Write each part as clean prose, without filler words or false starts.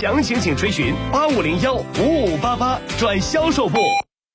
详情请垂询8501-5588转销售部。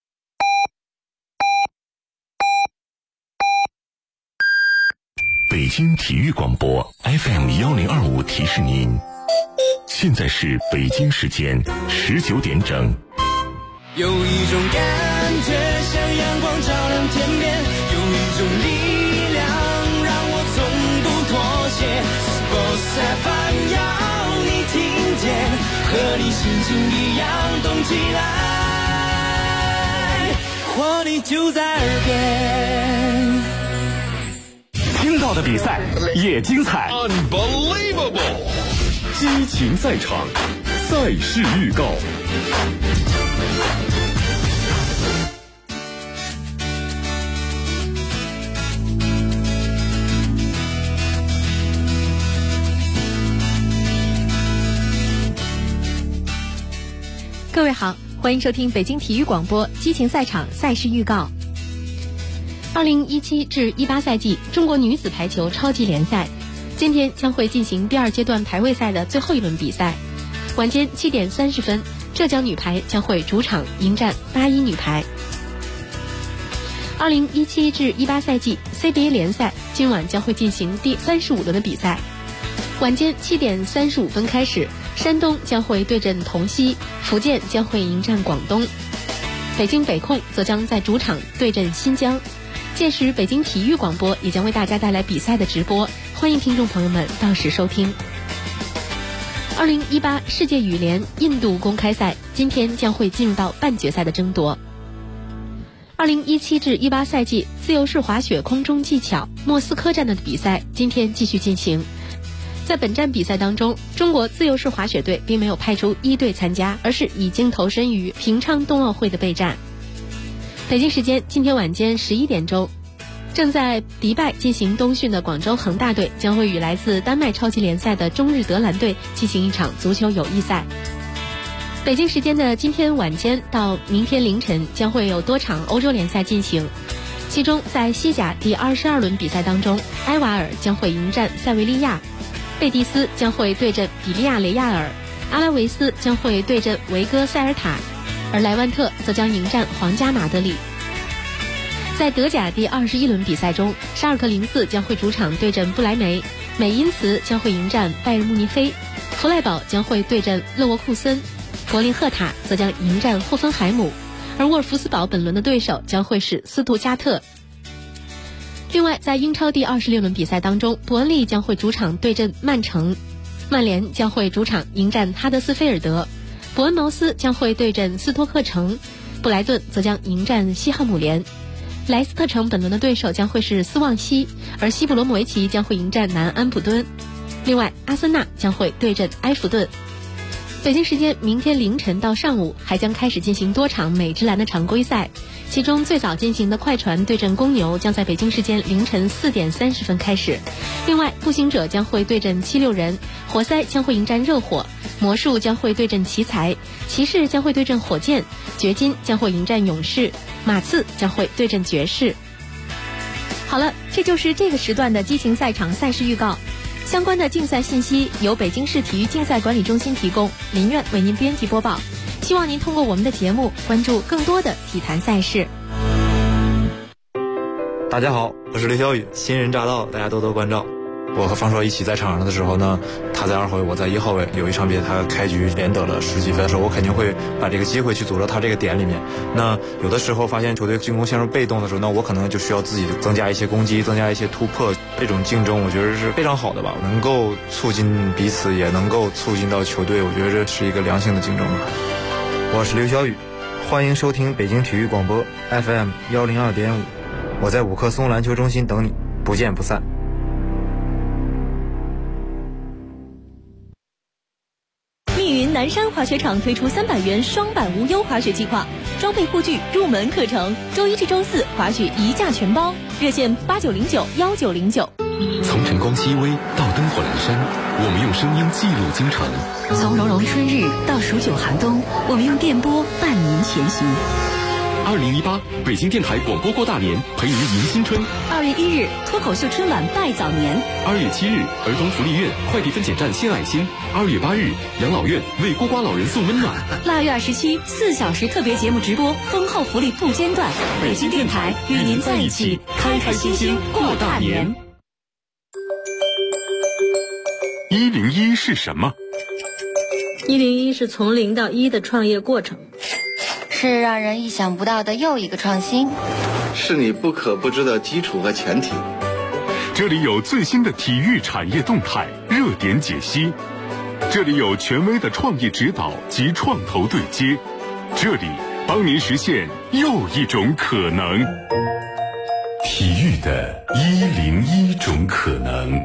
北京体育广播 FM1025提示您，现在是北京时间19点整。 有一种感觉像阳光照亮天边，有一种力量让我从不妥协。Sports FM 要你听见，和你心情一样动起来，活力就在耳边。 听到的比赛也精彩 Unbelievable， 激情赛场，赛事预告。 各位好，欢迎收听北京体育广播激情赛场赛事预告。2017至18赛季中国女子排球超级联赛今天将会进行第2阶段排位赛的最后一轮比赛。晚间7点30分，浙江女排将会主场迎战81女排。2017至18赛季 CBA 联赛今晚将会进行第35轮的比赛。晚间7点35分开始，山东将会对阵同曦，福建将会迎战广东，北京北控则将在主场对阵新疆。届时北京体育广播也将为大家带来比赛的直播，欢迎听众朋友们到时收听。2018世界羽联印度公开赛今天将会进入到半决赛的争夺。2017至18赛季自由式滑雪空中技巧莫斯科站的比赛今天继续进行。在本站比赛当中，中国自由式滑雪队并没有派出一队参加，而是已经投身于平昌冬奥会的备战。北京时间今天晚间11点钟，正在迪拜进行冬训的广州恒大队将会与来自丹麦超级联赛的中日德兰队进行一场足球友谊赛。北京时间的今天晚间到明天凌晨将会有多场欧洲联赛进行，其中在西甲第22轮比赛当中，埃瓦尔将会迎战塞维利亚，贝蒂斯将会对阵比利亚雷亚尔，阿拉维斯将会对阵维戈塞尔塔，而莱万特则将迎战皇家马德里。在德甲第21轮比赛中，沙尔克04将会主场对阵不莱梅，美因茨将会迎战拜仁慕尼黑，弗赖堡将会对阵勒沃库森，柏林赫塔则将迎战霍芬海姆，而沃尔夫斯堡本轮的对手将会是斯图加特。另外，在英超第26轮比赛当中，伯恩利将会主场对阵曼城，曼联将会主场迎战哈德斯菲尔德，伯恩茅斯将会对阵斯托克城，布莱顿则将迎战西汉姆联，莱斯特城本轮的对手将会是斯旺西，而西布罗姆维奇将会迎战南安普敦。另外，阿森纳将会对阵埃弗顿。北京时间明天凌晨到上午还将开始进行多场美职篮的常规赛，其中最早进行的快船对阵公牛将在北京时间凌晨4点30分开始。另外，步行者将会对阵76人，活塞将会迎战热火，魔术将会对阵奇才，骑士将会对阵火箭，掘金将会迎战勇士，马刺将会对阵爵士。好了，这就是这个时段的激情赛场赛事预告。相关的竞赛信息由北京市体育竞赛管理中心提供，林苑为您编辑播报。希望您通过我们的节目关注更多的体坛赛事。 大家好，我是刘小雨，新人乍到，大家多多关照。我和方硕一起在场上的时候呢，他在2号位，我在1号位。有一场比赛他开局连得了10几分的时候，我肯定会把这个机会去组织他这个点里面。那有的时候发现球队进攻陷入被动的时候，那我可能就需要自己增加一些攻击，增加一些突破。这种竞争我觉得是非常好的吧，能够促进彼此，也能够促进到球队，我觉得这是一个良性的竞争。 我是刘小雨，欢迎收听北京体育广播 FM102.5，我在五棵松篮球中心等你，不见不散。 密云南山滑雪场推出300元双板无忧滑雪计划，装备护具、入门课程，周1至周4滑雪1价全包，热线89091909。 从晨光熹微到灯火阑珊，我们用声音记录京城； 从融融春日到数9寒冬，我们用电波伴您前行。 2018北京电台广播过大年，陪您迎新春。 2月1日，脱口秀春晚拜早年。 2月7日，儿童福利院快递分拣站献爱心。2月8日，养老院为孤寡老人送温暖。 腊月27，4小时特别节目直播，丰厚福利不间断。北京电台与您在一起，开开心心过大年。 101是什么 ？101是从0到1的创业过程， 是让人意想不到的又一个创新， 是你不可不知的基础和前提。 这里有最新的体育产业动态热点解析，这里有权威的创业指导及创投对接，这里帮您实现又一种可能。体育的101种可能。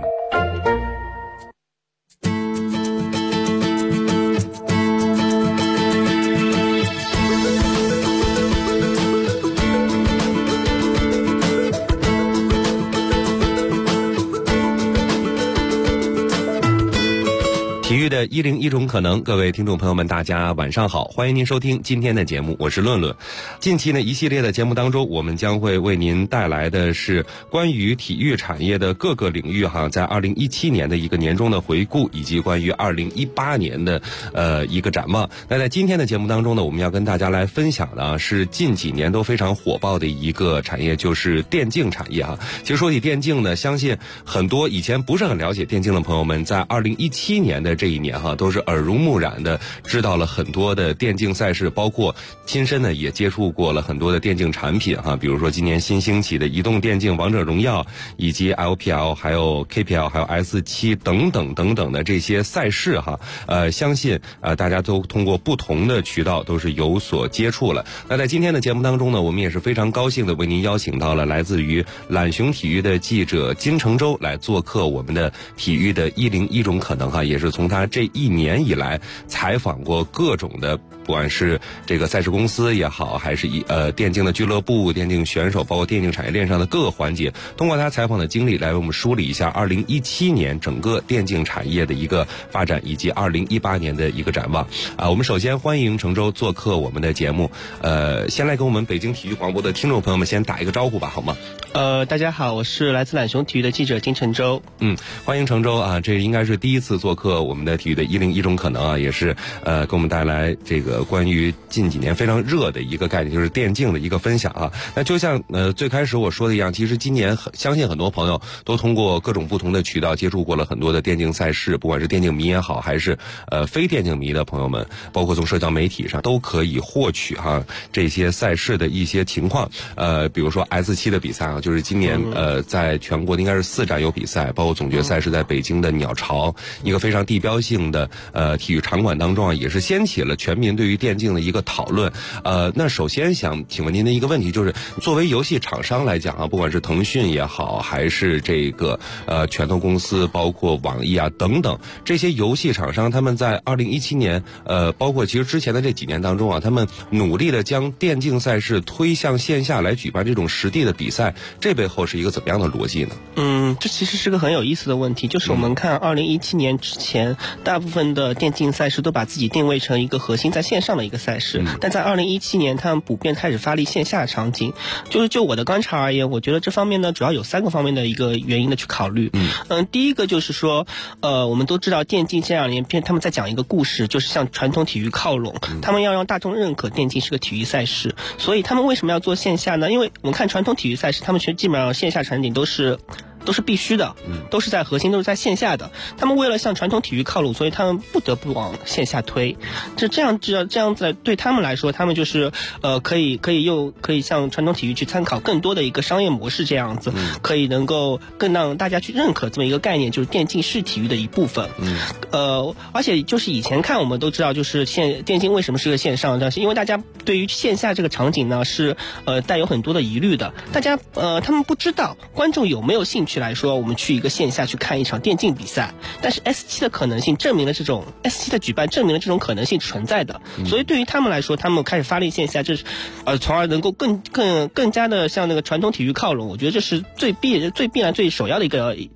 体育的101种可能，各位听众朋友们，大家晚上好，欢迎您收听今天的节目，我是论论。近期呢，一系列的节目当中，我们将会为您带来的是关于体育产业的各个领域在2017年的一个年终的回顾，以及关于2018年的一个展望。那在今天的节目当中呢，我们要跟大家来分享的是近几年都非常火爆的一个产业，就是电竞产业其实说起电竞呢，相信很多以前不是很了解电竞的朋友们，在2017年的这一年都是耳濡目染的知道了很多的电竞赛事，包括亲身呢也接触过了很多的电竞产品比如说今年新兴起的移动电竞王者荣耀，以及 LPL 还有 KPL 还有 S7 等等等等的这些赛事相信大家都通过不同的渠道都是有所接触了。那在今天的节目当中呢，我们也是非常高兴的为您邀请到了来自于懒熊体育的记者金承洲来做客我们的体育的101种可能也是从他这一年以来采访过各种的，不管是这个赛事公司也好，还是电竞的俱乐部、电竞选手，包括电竞产业链上的各个环节，通过他采访的经历来为我们梳理一下2017年整个电竞产业的一个发展，以及2018年的一个展望。我们首先欢迎承洲做客我们的节目，先来跟我们北京体育广播的听众朋友们先打一个招呼吧，好吗？ 大家好，我是来自懒熊体育的记者金承洲。 欢迎承洲这应该是第一次做客我们的体育的101种可能也是给我们带来这个关于近几年非常热的一个概念，就是电竞的一个分享那就像最开始我说的一样，其实今年相信很多朋友都通过各种不同的渠道接触过了很多的电竞赛事，不管是电竞迷也好，还是非电竞迷的朋友们，包括从社交媒体上都可以获取这些赛事的一些情况。比如说 S7 的比赛就是今年在全国应该是4站有比赛，包括总决赛是在北京的鸟巢一个非常地标性的体育场馆当中也是掀起了全民对于电竞的一个讨论。那首先想请问您的一个问题就是，作为游戏厂商来讲不管是腾讯也好，还是这个拳头公司，包括网易等等这些游戏厂商，他们在2017年包括其实之前的这几年当中他们努力的将电竞赛事推向线下来举办这种实地的比赛，这背后是一个怎么样的逻辑呢？ 这其实是个很有意思的问题，就是我们看2017年之前大部分的电竞赛事都把自己定位成一个核心在线上的一个赛事，但在2017年他们普遍开始发力线下场景。就我的观察而言，我觉得这方面呢主要有3个方面的一个原因的去考虑。第一个就是说我们都知道电竞这2年他们在讲一个故事，就是向传统体育靠拢，他们要让大众认可电竞是个体育赛事，所以他们为什么要做线下呢？因为我们看传统体育赛事，他们基本上线下场景都是必须的，都是在核心，都是在线下的。他们为了向传统体育靠拢，所以他们不得不往线下推。这样子对他们来说，他们就是可以向传统体育去参考更多的一个商业模式，这样子可以能够更让大家去认可这么一个概念，就是电竞是体育的一部分。而且就是以前看我们都知道，就是电竞为什么是个线上，但是因为大家对于线下这个场景呢是带有很多的疑虑的，大家他们不知道观众有没有兴趣来说，我们去一个线下去看一场电竞比赛，但是 S7 的可能性证明了这种 S7 的举办证明了这种可能性存在的，所以对于他们来说，他们开始发力线下，这是从而能够更加的向那个传统体育靠拢。我觉得这是最必然最首要的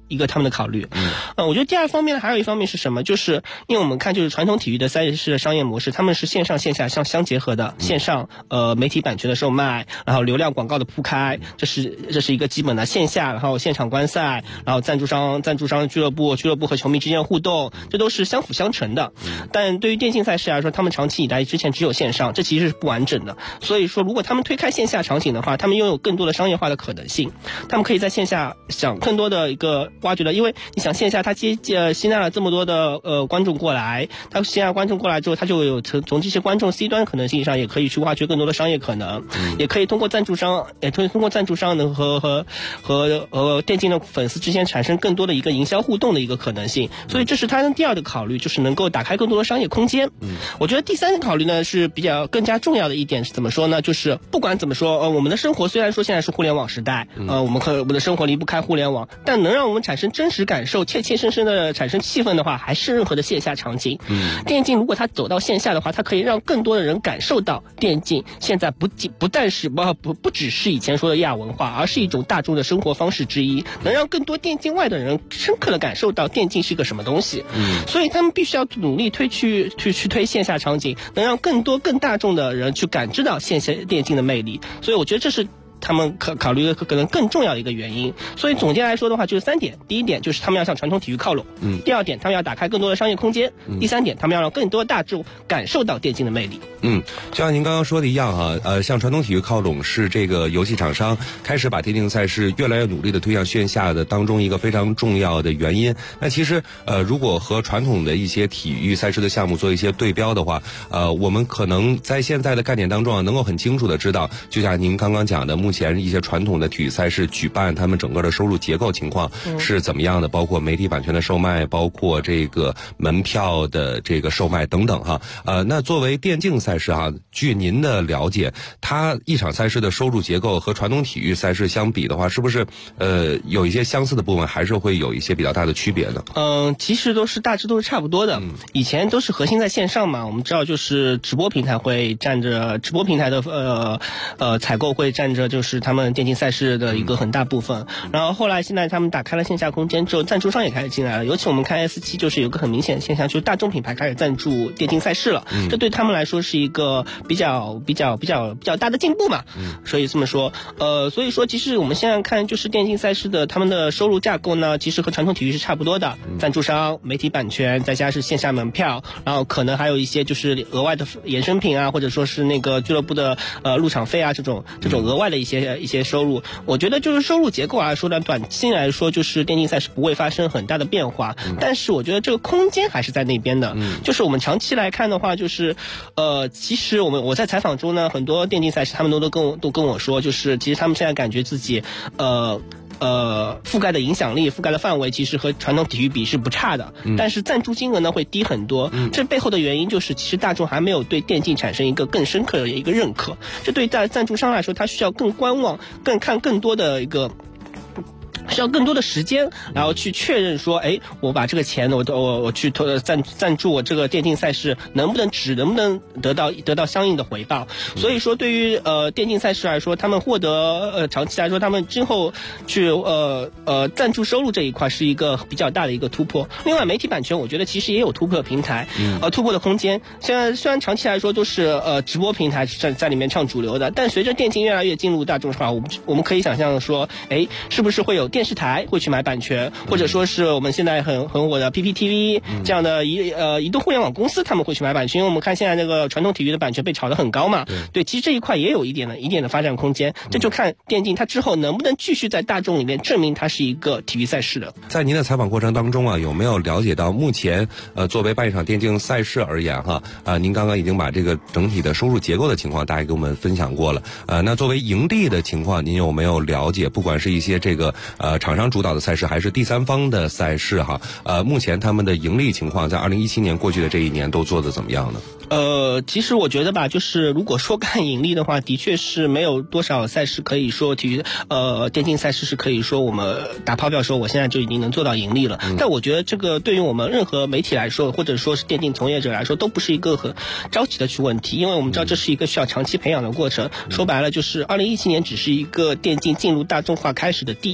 他们的考虑。我觉得第二方面呢，还有一方面是什么？就是因为我们看就是传统体育的赛事的商业模式，他们是线上线下相结合的，线上媒体版权的售卖，然后流量广告的铺开，这是一个基本的。线下然后现场观赛，然后赞助商俱乐部和球迷之间的互动，这都是相辅相成的。但对于电竞赛事来说，他们长期以来之前只有线上，这其实是不完整的。所以说如果他们推开线下场景的话，他们拥有更多的商业化的可能性，他们可以在线下想更多的一个挖掘的。因为你想线下他吸纳了这么多的观众过来，他吸纳观众过来之后，他就有从这些观众 C 端可能性上也可以去挖掘更多的商业可能，也可以通过赞助商能和电竞的粉丝之间产生更多的一个营销互动的一个可能性。所以这是他的第二的考虑，就是能够打开更多的商业空间。我觉得第三个考虑呢是比较更加重要的一点是怎么说呢？就是不管怎么说，我们的生活虽然说现在是互联网时代，我们的生活离不开互联网，但能让我们产生真实感受、切切身身的产生气氛的话，还是任何的线下场景。电竞如果它走到线下的话，它可以让更多的人感受到电竞现在不只是以前说的亚文化，而是一种大众的生活方式之一，能让更多电竞外的人深刻的感受到电竞是个什么东西。所以他们必须要努力去推线下场景，能让更大众的人去感知到线下电竞的魅力。所以我觉得这是他们考虑的可能更重要的一个原因。所以总结来说的话就是3点。第一点就是他们要向传统体育靠拢，第二点他们要打开更多的商业空间，第三点他们要让更多的大众感受到电竞的魅力。 就像您刚刚说的一样哈，向传统体育靠拢是这个游戏厂商开始把电竞赛事越来越努力的推向线下的当中一个非常重要的原因。那其实如果和传统的一些体育赛事的项目做一些对标的话，我们可能在现在的概念当中能够很清楚的知道，就像您刚刚讲的，目前一些传统的体育赛事举办，他们整个的收入结构情况是怎么样的，包括媒体版权的售卖，包括这个门票的这个售卖等等哈。那作为电竞赛事哈，据您的了解，它一场赛事的收入结构和传统体育赛事相比的话，是不是有一些相似的部分，还是会有一些比较大的区别呢？ 其实大致都是差不多的。以前都是核心在线上嘛，我们知道就是直播平台会占着直播平台的采购会占着就是他们电竞赛事的一个很大部分。然后后来现在他们打开了线下空间之后，赞助商也开始进来了。尤其我们看 S7 就是有个很明显的现象，就是大众品牌开始赞助电竞赛事了，这对他们来说是一个比较大的进步嘛。所以这么说，所以说其实我们现在看就是电竞赛事的他们的收入架构呢，其实和传统体育是差不多的。赞助商、媒体版权，再加上线下门票，然后可能还有一些就是额外的衍生品啊，或者说是那个俱乐部的入场费啊，这种额外的一些收入。我觉得就是收入结构来说呢，短期来说就是电竞赛事不会发生很大的变化，但是我觉得这个空间还是在那边的。就是我们长期来看的话，就是其实我在采访中呢，很多电竞赛事他们都跟我说，就是其实他们现在感觉自己覆盖的影响力、覆盖的范围其实和传统体育比是不差的，但是赞助金额呢会低很多。这背后的原因就是其实大众还没有对电竞产生一个更深刻的一个认可，这对赞助商来说他需要更观望、更看更多的一个需要更多的时间，然后去确认说，我把这个钱我去赞助我这个电竞赛事能不能得到相应的回报。所以说对于电竞赛事来说，他们获得长期来说他们今后去赞助收入这一块是一个比较大的一个突破。另外媒体版权我觉得其实也有突破平台，突破的空间。现在虽然长期来说都是直播平台在里面唱主流的，但随着电竞越来越进入大众化，我们可以想象说，是不是会有电视台会去买版权，或者说是我们现在很火的 PPTV 这样的移动互联网公司他们会去买版权。因为我们看现在那个传统体育的版权被炒得很高嘛，对，其实这一块也有一点的发展空间。这就看电竞它之后能不能继续在大众里面证明它是一个体育赛事的。 在您的采访过程当中啊，有没有了解到目前作为办一场电竞赛事而言哈，您刚刚已经把这个整体的收入结构的情况大概给我们分享过了。那作为盈利的情况，您有没有了解？不管是一些这个厂商主导的赛事，还是第三方的赛事哈，目前他们的盈利情况在2017年过去的这一年都做得怎么样呢？ 其实我觉得吧，就是如果说看盈利的话，的确是没有多少赛事可以说电竞赛事是可以说我们打抛票说我现在就已经能做到盈利了。但我觉得这个对于我们任何媒体来说，或者说是电竞从业者来说，都不是一个很着急的问题，因为我们知道这是一个需要长期培养的过程。说白了就是2017年只是一个电竞进入大众化开始的第一年，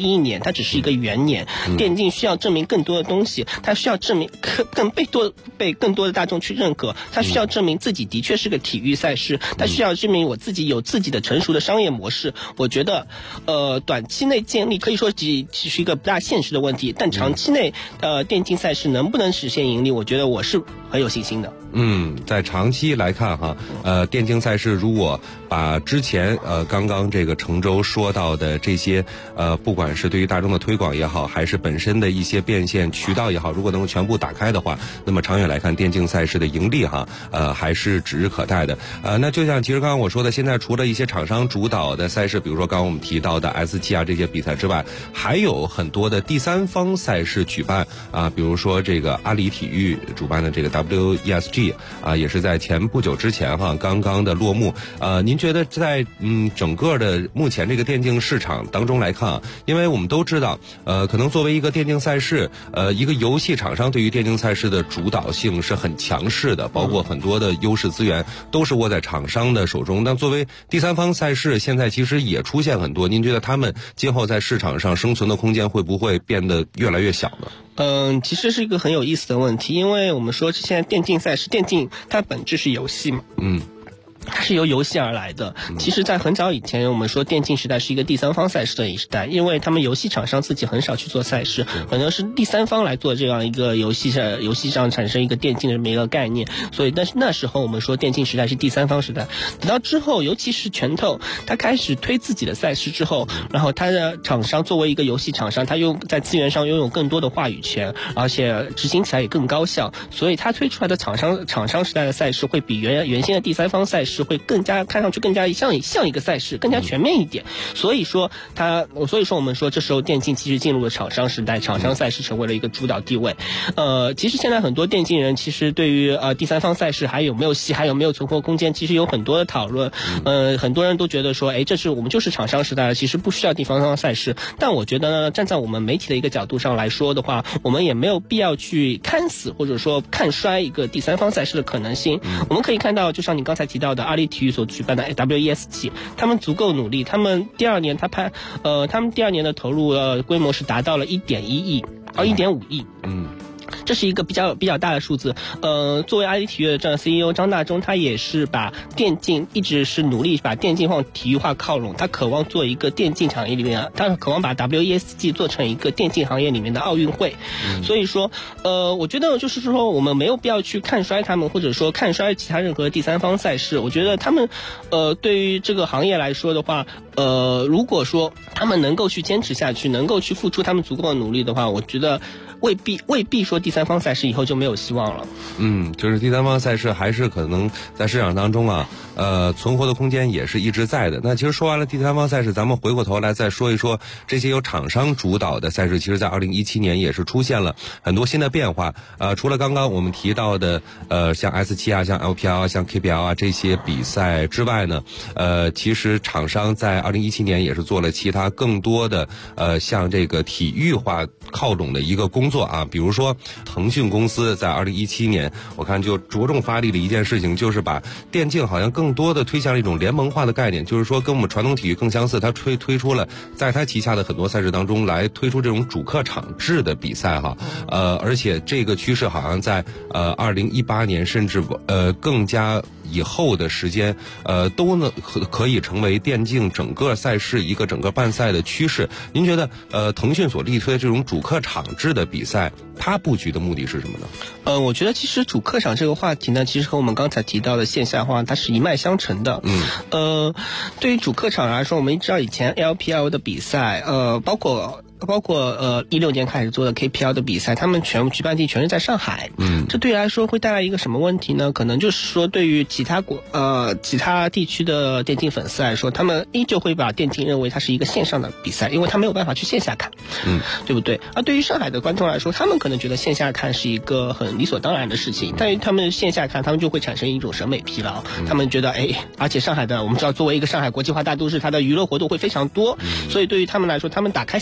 它只是一个元年。电竞需要证明更多的东西，它需要证明被更多的大众去认可，它需要证明自己的确是个体育赛事，它需要证明我自己有自己的成熟的商业模式。我觉得短期内建立可以说其实一个不大现实的问题，但长期内电竞赛事能不能实现盈利，我觉得我是很有信心的。 在长期来看哈，电竞赛事如果把之前刚刚这个程周说到的这些不管是对于大众的推广也好，还是本身的一些变现渠道也好，如果能够全部打开的话，那么长远来看电竞赛事的盈利哈还是指日可待的。那就像其实刚刚我说的，现在除了一些厂商主导的赛事，比如说刚刚我们提到的 S7 啊这些比赛之外，还有很多的第三方赛事举办比如说这个阿里体育主办的这个 WESG 也是在前不久之前刚刚的落幕。您觉得在整个的目前这个电竞市场当中来看因为我们都知道可能作为一个电竞赛事一个游戏厂商对于电竞赛事的主导性是很强势的，包括很多的优势资源都是握在厂商的手中。但作为第三方赛事，现在其实也出现很多，您觉得他们今后在市场上生存的空间会不会变得越来越小呢？ 其实是一个很有意思的问题，因为我们说现在电竞赛事，电竞它本质是游戏嘛，它是由游戏而来的。其实在很早以前我们说电竞时代是一个第三方赛事的时代，因为他们游戏厂商自己很少去做赛事，可能是第三方来做这样一个游戏上产生一个电竞的这么一个概念，所以但是那时候我们说电竞时代是第三方时代。等到之后尤其是拳头他开始推自己的赛事之后，然后他的厂商作为一个游戏厂商，他又在资源上拥有更多的话语权，而且执行起来也更高效，所以他推出来的厂商时代的赛事会比原先的第三方赛事会更加看上去更加像一个赛事，更加全面一点。所以说我们说这时候电竞其实进入了厂商时代，厂商赛事成为了一个主导地位。其实现在很多电竞人其实对于第三方赛事还有没有戏，还有没有存活空间，其实有很多的讨论。很多人都觉得说我们就是厂商时代了，其实不需要第三方赛事。但我觉得呢，站在我们媒体的一个角度上来说的话，我们也没有必要去看死或者说看衰一个第三方赛事的可能性。我们可以看到就像你刚才提到的阿里体育所举办的 WESG， 他们足够努力，他们第二年的投入规模是达到了1.1亿1.5亿。这是一个比较大的数字。作为阿里体育的这样 CEO 张大中，他也是把电竞一直是努力把电竞往体育化靠拢，他渴望做一个电竞行业里面，他渴望把 WESG 做成一个电竞行业里面的奥运会。所以说我觉得就是说我们没有必要去看衰他们，或者说看衰其他任何第三方赛事。我觉得他们对于这个行业来说的话，如果说他们能够去坚持下去，能够去付出他们足够的努力的话，我觉得未必说第三方赛事以后就没有希望了。 就是第三方赛事还是可能在市场当中存活的空间也是一直在的。那其实说完了第三方赛事，咱们回过头来再说一说这些由厂商主导的赛事，其实在2017年也是出现了很多新的变化。除了刚刚我们提到的像 S7 啊、像 LPL 啊、像 KPL 啊这些比赛之外呢，其实厂商在2017年也是做了其他更多的像这个体育化靠拢的一个工作比如说腾讯公司在2017年我看就着重发力了一件事情，就是把电竞好像更多的推向了一种联盟化的概念，就是说跟我们传统体育更相似，它推出了在它旗下的很多赛事当中来推出这种主客场制的比赛而且这个趋势好像在2018年甚至更加以后的时间都可以成为电竞整个赛事一个整个办赛的趋势。您觉得腾讯所力推的这种主客场制的比赛，它布局的目的是什么呢？ 我觉得其实主客场这个话题呢，其实和我们刚才提到的线下化它是一脉相承的。对于主客场来说，我们知道以前 LPL 的比赛包括16年开始做的 KPL 的比赛，他们全部举办地全是在上海。这对于来说会带来一个什么问题呢？可能就是说对于其他地区的电竞粉丝来说，他们依旧会把电竞认为它是一个线上的比赛，因为他没有办法去线下看，对不对？而对于上海的观众来说，他们可能觉得线下看是一个很理所当然的事情，但是他们线下看，他们就会产生一种审美疲劳。他们觉得而且上海的我们知道作为一个上海国际化大都市，它的娱乐活动会非常多，所以对于他们来说，他们打开线下的空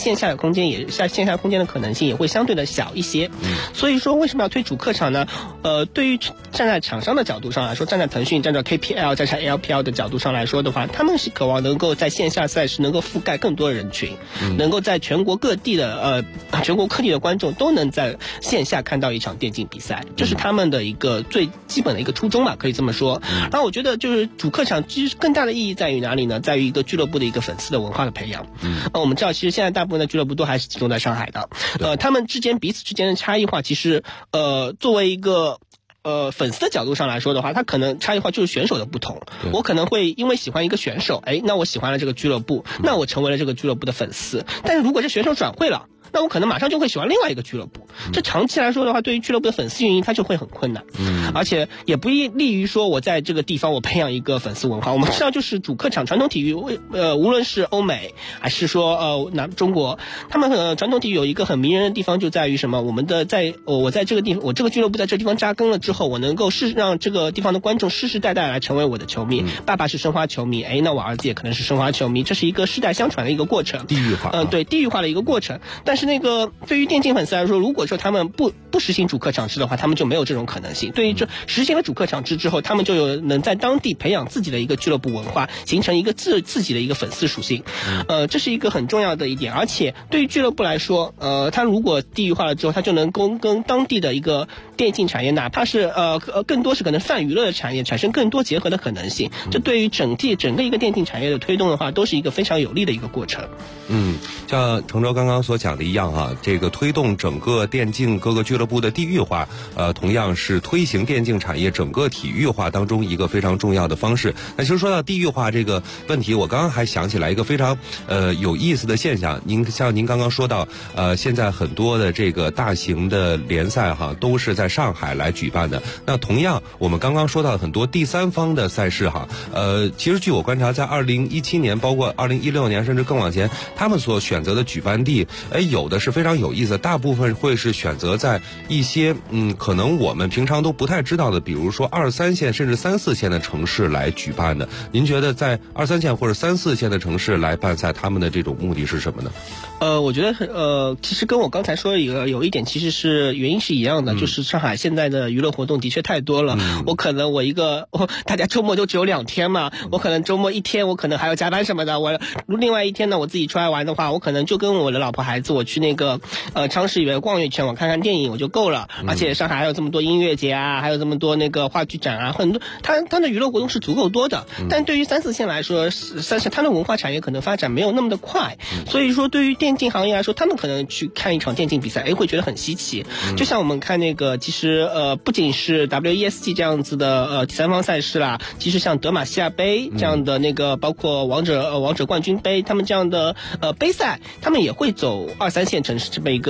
空间线下空间的可能性也会相对的小一些。所以说为什么要推主客场呢？对于站在厂商的角度上来说，站在腾讯、站在 KPL、站在 LPL 的角度上来说的话，他们是渴望能够在线下赛事能够覆盖更多的人群，能够在全国各地的观众都能在线下看到一场电竞比赛，这是他们的一个最基本的一个初衷吧，可以这么说。然后我觉得就是主客场其实更大的意义在于哪里呢？在于一个俱乐部的一个粉丝的文化的培养。我们知道其实现在大部分的俱乐部都还是集中在上海的，他们彼此之间的差异化，其实作为一个粉丝的角度上来说的话，他可能差异化就是选手的不同。我可能会因为喜欢一个选手，那我喜欢了这个俱乐部，那我成为了这个俱乐部的粉丝。但是如果这选手转会了，那我可能马上就会喜欢另外一个俱乐部。这长期来说的话，对于俱乐部的粉丝运营，它就会很困难。而且也不利于说我在这个地方我培养一个粉丝文化。我们知道，就是主客场传统体育，无论是欧美还是说中国，他们传统体育有一个很迷人的地方，就在于什么？我在这个地方，我这个俱乐部在这个地方扎根了之后，我能够让这个地方的观众世世代代来成为我的球迷。爸爸是申花球迷，那我儿子也可能是申花球迷，这是一个世代相传的一个过程。 地域化， 对，地域化的一个过程。但是对于电竞粉丝来说，如果说他们不实行主客场制的话，他们就没有这种可能性。对于这实行了主客场制之后，他们就能在当地培养自己的一个俱乐部文化，形成一个自己的一个粉丝属性。这是一个很重要的一点。而且对于俱乐部来说，他如果地域化了之后，他就能跟当地的一个电竞产业，哪怕是更多是可能泛娱乐的产业，产生更多结合的可能性。这对于整个一个电竞产业的推动的话，都是一个非常有利的一个过程。 像程州刚刚所讲的一样这个推动整个电竞各个俱乐部的地域化，同样是推行电竞产业整个体育化当中一个非常重要的方式。那其实说到地域化这个问题，我刚刚还想起来一个非常有意思的现象。像您刚刚说到，现在很多的这个大型的联赛都是在上海来举办的。那同样，我们刚刚说到很多第三方的赛事其实据我观察，在2017年，包括2016年，甚至更往前，他们所选择的举办地，有的是非常有意思的，大部分会是选择在一些可能我们平常都不太知道的，比如说2、3线甚至3、4线的城市来举办的。您觉得在2、3线或者3、4线的城市来办赛，他们的这种目的是什么呢？ 我觉得其实跟我刚才说的有一点其实是原因是一样的，就是上海现在的娱乐活动的确太多了。我可能大家周末就只有2天嘛，我可能周末1天我可能还要加班什么的，我另外1天呢我自己出来玩的话，我可能就跟我的老婆孩子我去那个昌市里面逛一圈，我看看电影我就够了。而且上海还有这么多音乐节还有这么多那个话剧展很多，它的娱乐活动是足够多的。但对于3、4线来说，它的文化产业可能发展没有那么的快，所以说对于电竞行业来说，他们可能去看一场电竞比赛会觉得很稀奇。就像我们看那个其实不仅是 WESG 这样子的第三方赛事啦，其实像德玛西亚杯这样的那个包括王者冠军杯，他们这样的杯赛，他们也会走2、3线城市这么一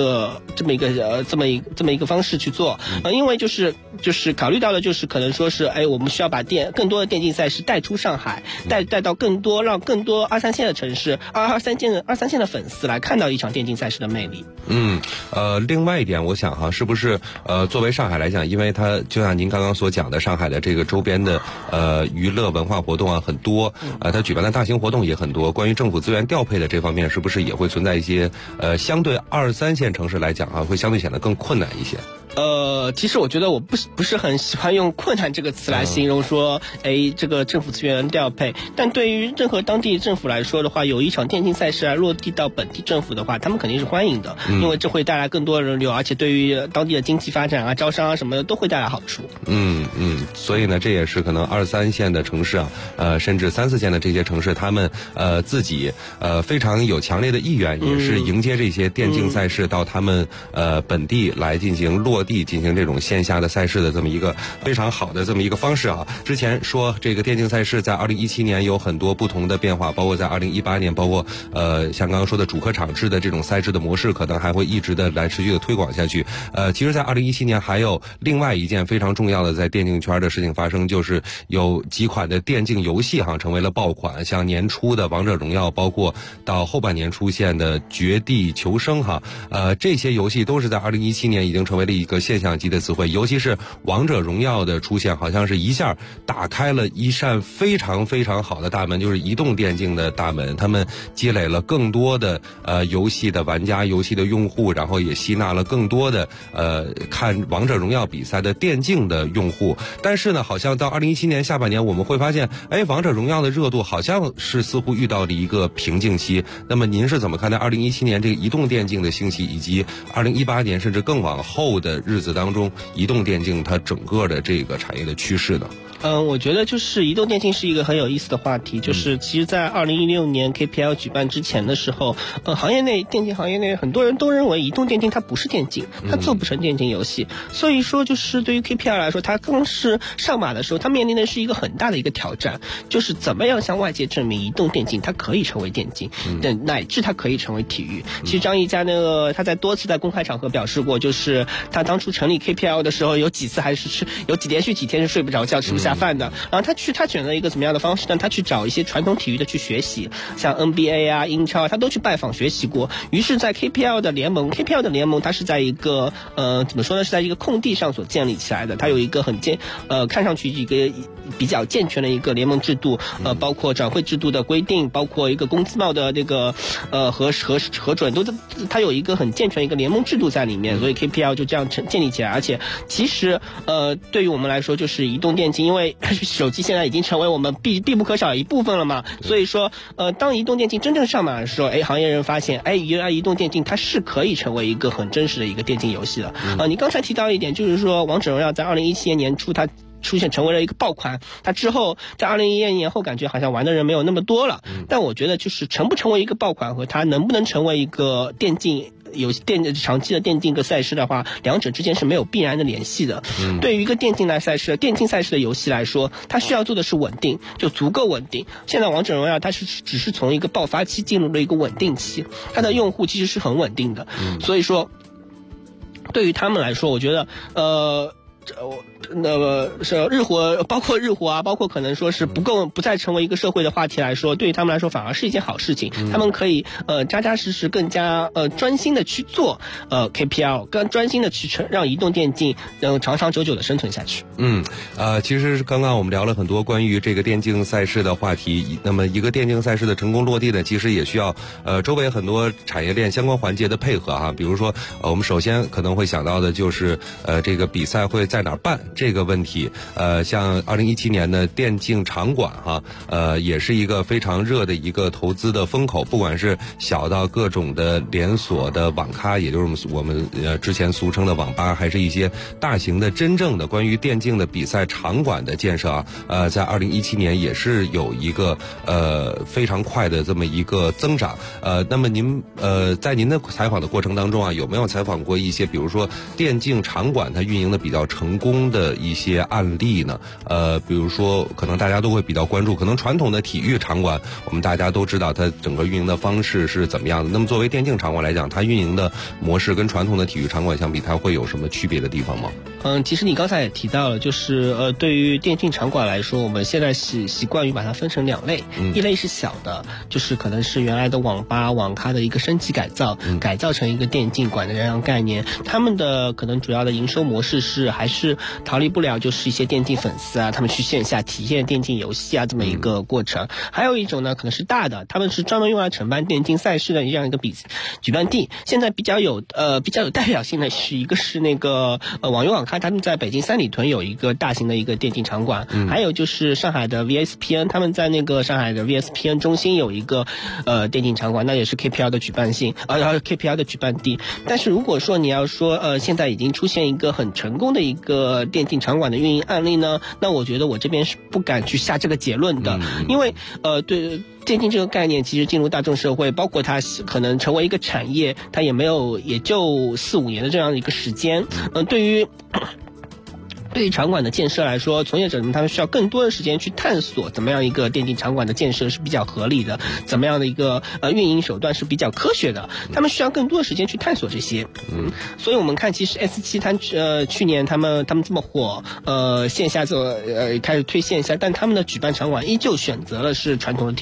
个方式去做。因为就是考虑到的就是可能说是我们需要把更多的电竞赛事带出上海，带到让更多2、3线的城市2、3线的粉丝来看到一场电竞赛事的魅力。 另外一点我想是不是作为上海来讲，因为它就像您刚刚所讲的，上海的这个周边的娱乐文化活动很多，它举办的大型活动也很多，关于政府资源调配的这方面是不是也会存在一些相对2、3线城市来讲会相对显得更困难一些？ 其实我觉得我不是很喜欢用困难这个词来形容说这个政府资源调配。但对于任何当地政府来说的话，有一场电竞赛事落地到本地政府的话，他们肯定是欢迎的，因为这会带来更多的人流，而且对于当地的经济发展招商什么的都会带来好处。 所以呢，这也是可能2、3线的城市甚至3、4线的这些城市，他们自己非常有强烈的意愿，也是迎接这些电竞赛事到他们本地来进行落地，进行这种线下的赛事的这么一个非常好的这么一个方式之前说这个电竞赛事在2017年有很多不同的变化，包括在2018年，包括像刚刚说的主客场制的这种赛制的模式，可能还会一直的来持续的推广下去。其实在2017年还有另外一件非常重要的在电竞圈的事情发生，就是有几款的电竞游戏成为了爆款，像年初的王者荣耀，包括到后半年出现的绝地求生这些游戏都是在2017年已经成为了一个现象级的词汇，尤其是王者荣耀的出现，好像是一下打开了一扇非常非常好的大门，就是移动电竞的大门。他们积累了更多的游戏的玩家、游戏的用户，然后也吸纳了更多的看王者荣耀比赛的电竞的用户。但是呢，好像到2017年下半年，我们会发现，王者荣耀的热度好像是似乎遇到了一个瓶颈期。那么您是怎么看待2017年这个移动电竞的兴起，以及2018年甚至更往后的日子当中，移动电竞它整个的这个产业的趋势呢？ 我觉得就是移动电竞是一个很有意思的话题。就是其实在2016年 KPL 举办之前的时候，电竞行业内很多人都认为移动电竞它不是电竞，它做不成电竞游戏。所以说就是对于 KPL 来说，它刚是上马的时候，它面临的是一个很大的一个挑战，就是怎么样向外界证明移动电竞它可以成为电竞，乃至它可以成为体育。其实张一佳他在多次在公开场合表示过，就是他当初成立 KPL 的时候，有几次还是连续几天是睡不着觉、吃不下饭的。然后他选择一个怎么样的方式呢？他去找一些传统体育的去学习，像 NBA 啊、英超啊，他都去拜访学习过。于是，在 KPL 的联盟它是在一个怎么说呢？是在一个空地上所建立起来的。它有一个看上去一个比较健全的一个联盟制度，包括转会制度的规定，包括一个工资帽的这个核准，它有一个很健全的一个联盟制度在里面。所以 KPL 就这样建立起来。而且其实对于我们来说，就是移动电竞，因为手机现在已经成为我们必不可少的一部分了嘛。所以说当移动电竞真正上马的时候，行业人发现原来移动电竞它是可以成为一个很真实的一个电竞游戏的。你刚才提到一点，就是说王者荣耀在2017年年初它成为了一个爆款，它之后在2011年后感觉好像玩的人没有那么多了。但我觉得就是成不成为一个爆款和它能不能成为一个电竞长期的电竞个赛事的话，两者之间是没有必然的联系的。对于一个电竞赛事的游戏来说，它需要做的是稳定，就足够稳定。现在王者荣耀它只是从一个爆发期进入了一个稳定期，它的用户其实是很稳定的。所以说对于他们来说，我觉得是包括日活啊，包括可能说是不再成为一个社会的话题来说，对于他们来说反而是一件好事情。他们可以扎扎实实更加专心的去做KPL， 更专心的去让移动电竞能长长久久的生存下去。 其实刚刚我们聊了很多关于这个电竞赛事的话题。那么一个电竞赛事的成功落地呢，其实也需要周围很多产业链相关环节的配合哈。比如说我们首先可能会想到的就是这个比赛会在哪儿办这个问题。像2017年的电竞场馆哈，也是一个非常热的一个投资的风口，不管是小到各种的连锁的网咖，也就是我们之前俗称的网吧，还是一些大型的真正的关于电竞的比赛场馆的建设啊，在2017年也是有一个非常快的这么一个增长。那么您在您的采访的过程当中啊，有没有采访过一些比如说电竞场馆它运营的比较成功的一些案例呢？比如说可能大家都会比较关注，可能传统的体育场馆我们大家都知道它整个运营的方式是怎么样的，那么作为电竞场馆来讲，它运营的模式跟传统的体育场馆相比，它会有什么区别的地方吗？ 其实你刚才也提到了，就是对于电竞场馆来说，我们现在习惯于把它分成两类，一类是小的，就是可能是原来的网吧、网咖的一个升级改造成一个电竞馆的这样概念，他们的可能主要的营收模式还是逃离不了就是一些电竞粉丝啊，他们去线下体验电竞游戏啊这么一个过程。还有一种呢，可能是大的，他们是专门用来承办电竞赛事的这样一个举办地。现在比较有代表性的是一个是那个网游网咖，他们在北京三里屯有一个大型的一个电竞场馆，还有就是上海的 VSPN， 他们在那个上海的 VSPN 中心有一个电竞场馆，那也是 KPL 的举办KPL 的举办地。但是如果说你要说现在已经出现一个很成功的一个电竞场馆的运营案例呢，那我觉得我这边是不敢去下这个结论的，因为对电竞这个概念其实进入大众社会，包括它可能成为一个产业，它也就4-5年的这样的一个时间。对于场馆的建设来说，从业者们他们需要更多的时间去探索怎么样一个电竞场馆的建设是比较合理的，怎么样的一个运营手段是比较科学的，他们需要更多的时间去探索这些。所以我们看其实 S7 它去年他们这么火，线下开始推线下，但他们的举办场馆依旧选择了是传统的体